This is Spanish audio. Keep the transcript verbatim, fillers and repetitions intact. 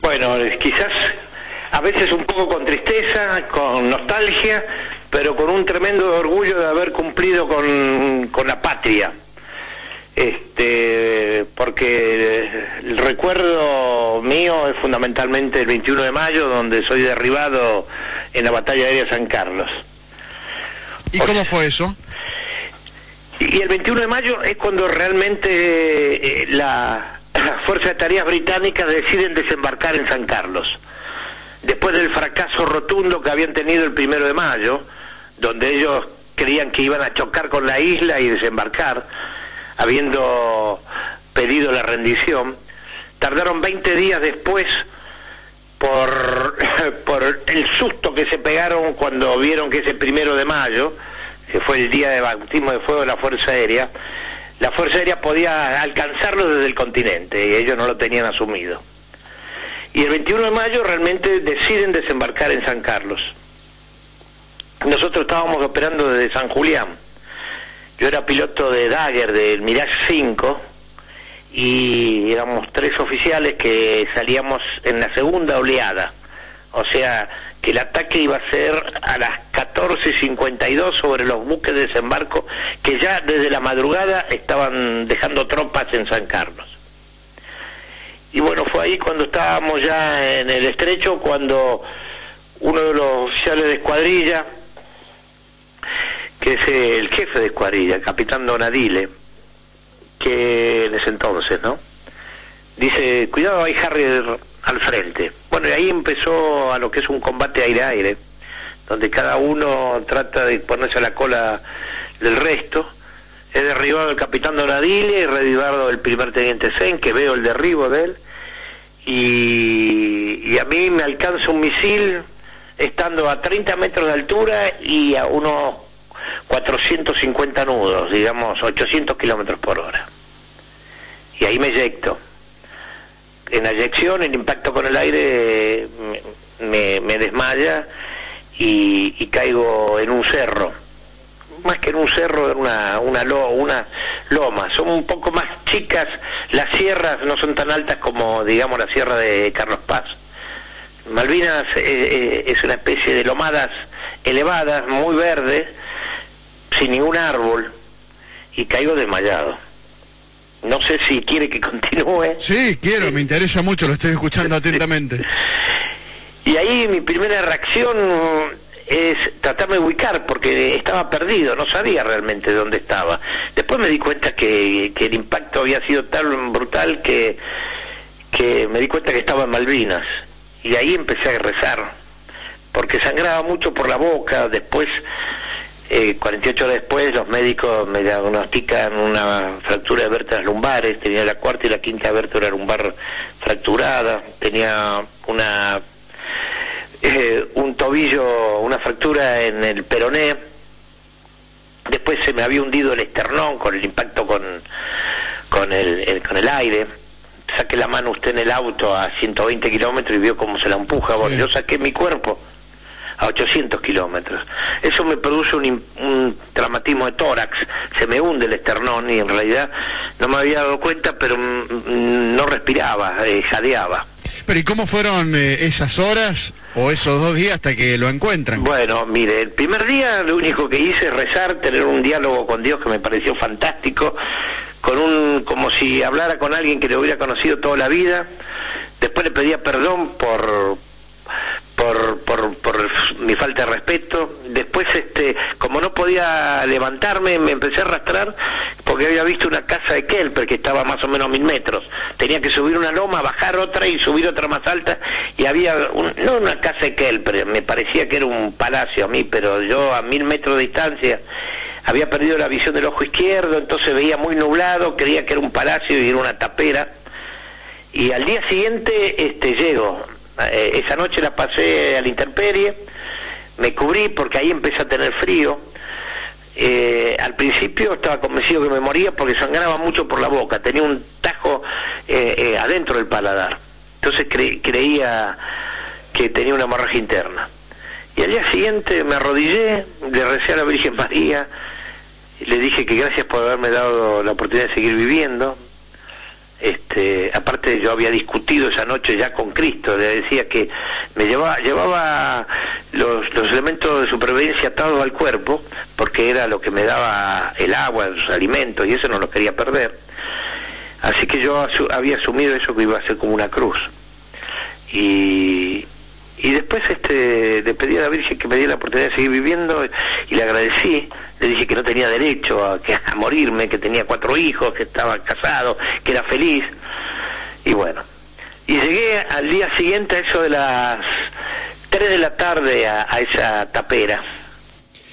Bueno, quizás a veces un poco con tristeza, con nostalgia, pero con un tremendo orgullo de haber cumplido con, con la patria. Este, porque el recuerdo mío es fundamentalmente el veintiuno de mayo, donde soy derribado en la batalla aérea de San Carlos. ¿Y o cómo fue eso? Y el veintiuno de mayo es cuando realmente eh, la, la Fuerza de Tareas Británicas deciden desembarcar en San Carlos. Después del fracaso rotundo que habían tenido el primero de mayo, donde ellos creían que iban a chocar con la isla y desembarcar, habiendo pedido la rendición, tardaron veinte días después por, por el susto que se pegaron cuando vieron que ese primero de mayo, que fue el día de bautismo de fuego de la Fuerza Aérea, la Fuerza Aérea podía alcanzarlo desde el continente y ellos no lo tenían asumido. Y el veintiuno de mayo realmente deciden desembarcar en San Carlos. Nosotros estábamos operando desde San Julián. Yo era piloto de Dagger, del Mirage cinco, y éramos tres oficiales que salíamos en la segunda oleada. O sea, que el ataque iba a ser a las catorce cincuenta y dos sobre los buques de desembarco que ya desde la madrugada estaban dejando tropas en San Carlos. Y bueno, fue ahí cuando estábamos ya en el estrecho, cuando uno de los oficiales de escuadrilla, que es el jefe de escuadrilla, el capitán Donadile, que en ese entonces, ¿no? Dice, cuidado, hay Harrier al frente. Bueno, y ahí empezó a lo que es un combate aire-aire, donde cada uno trata de ponerse a la cola del resto. He derribado el capitán Donadile, he derribado el primer teniente Sen, que veo el derribo de él, y, y a mí me alcanza un misil estando a treinta metros de altura y a unos cuatrocientos cincuenta nudos, digamos ochocientos kilómetros por hora. Y ahí me eyecto. En la eyección, el impacto con el aire me, me, me desmaya y, y caigo en un cerro. Más que en un cerro, en una, una, lo, una loma. Son un poco más chicas, las sierras no son tan altas como, digamos, la sierra de Carlos Paz. Malvinas eh, eh, es una especie de lomadas elevadas, muy verdes, sin ningún árbol, y caigo desmayado. No sé si quiere que continúe. Sí, quiero, sí. Me interesa mucho, lo estoy escuchando atentamente. Y ahí mi primera reacción es tratarme de ubicar, porque estaba perdido, no sabía realmente dónde estaba. Después me di cuenta que, que el impacto había sido tan brutal que, que me di cuenta que estaba en Malvinas. Y ahí empecé a rezar, porque sangraba mucho por la boca. Después, eh, cuarenta y ocho horas después, los médicos me diagnostican una fractura de vértebras lumbares. Tenía la cuarta y la quinta vértebra lumbar fracturada, tenía una eh, un tobillo, una fractura en el peroné. Después se me había hundido el esternón con el impacto con con el, el con el aire. Saqué la mano usted en el auto a ciento veinte kilómetros y vio cómo se la empuja. Bueno, sí. Yo saqué mi cuerpo a ochocientos kilómetros. Eso me produce un, un traumatismo de tórax, se me hunde el esternón y en realidad no me había dado cuenta, pero mm, no respiraba, eh, jadeaba. Pero ¿y cómo fueron eh, esas horas o esos dos días hasta que lo encuentran? Bueno, mire, el primer día lo único que hice es rezar, tener un diálogo con Dios que me pareció fantástico, con un como si hablara con alguien que le hubiera conocido toda la vida. Después le pedía perdón por por por por mi falta de respeto. Después, este como no podía levantarme, me empecé a arrastrar porque había visto una casa de Kelper que estaba más o menos a mil metros. Tenía que subir una loma, bajar otra y subir otra más alta, y había un, no una casa de Kelper, me parecía que era un palacio a mí, pero yo a mil metros de distancia había perdido la visión del ojo izquierdo, entonces veía muy nublado, creía que era un palacio y era una tapera. Y al día siguiente este llego, eh, esa noche la pasé a la intemperie, me cubrí porque ahí empecé a tener frío. Eh, al principio estaba convencido que me moría porque sangraba mucho por la boca, tenía un tajo eh, eh, adentro del paladar, entonces cre creía que tenía una hemorragia interna. Y al día siguiente me arrodillé, le recé a la Virgen María, le dije que gracias por haberme dado la oportunidad de seguir viviendo. Este, aparte yo había discutido esa noche ya con Cristo, le decía que me llevaba, llevaba los, los elementos de supervivencia atados al cuerpo, porque era lo que me daba el agua, los alimentos, y eso no lo quería perder. Así que yo asu había asumido eso, que iba a ser como una cruz. Y, y después este, le pedí a la Virgen que me diera la oportunidad de seguir viviendo, y le agradecí. Le dije que no tenía derecho a, que, a morirme, que tenía cuatro hijos, que estaba casado, que era feliz. Y bueno, y llegué al día siguiente a eso de las tres de la tarde a, a esa tapera.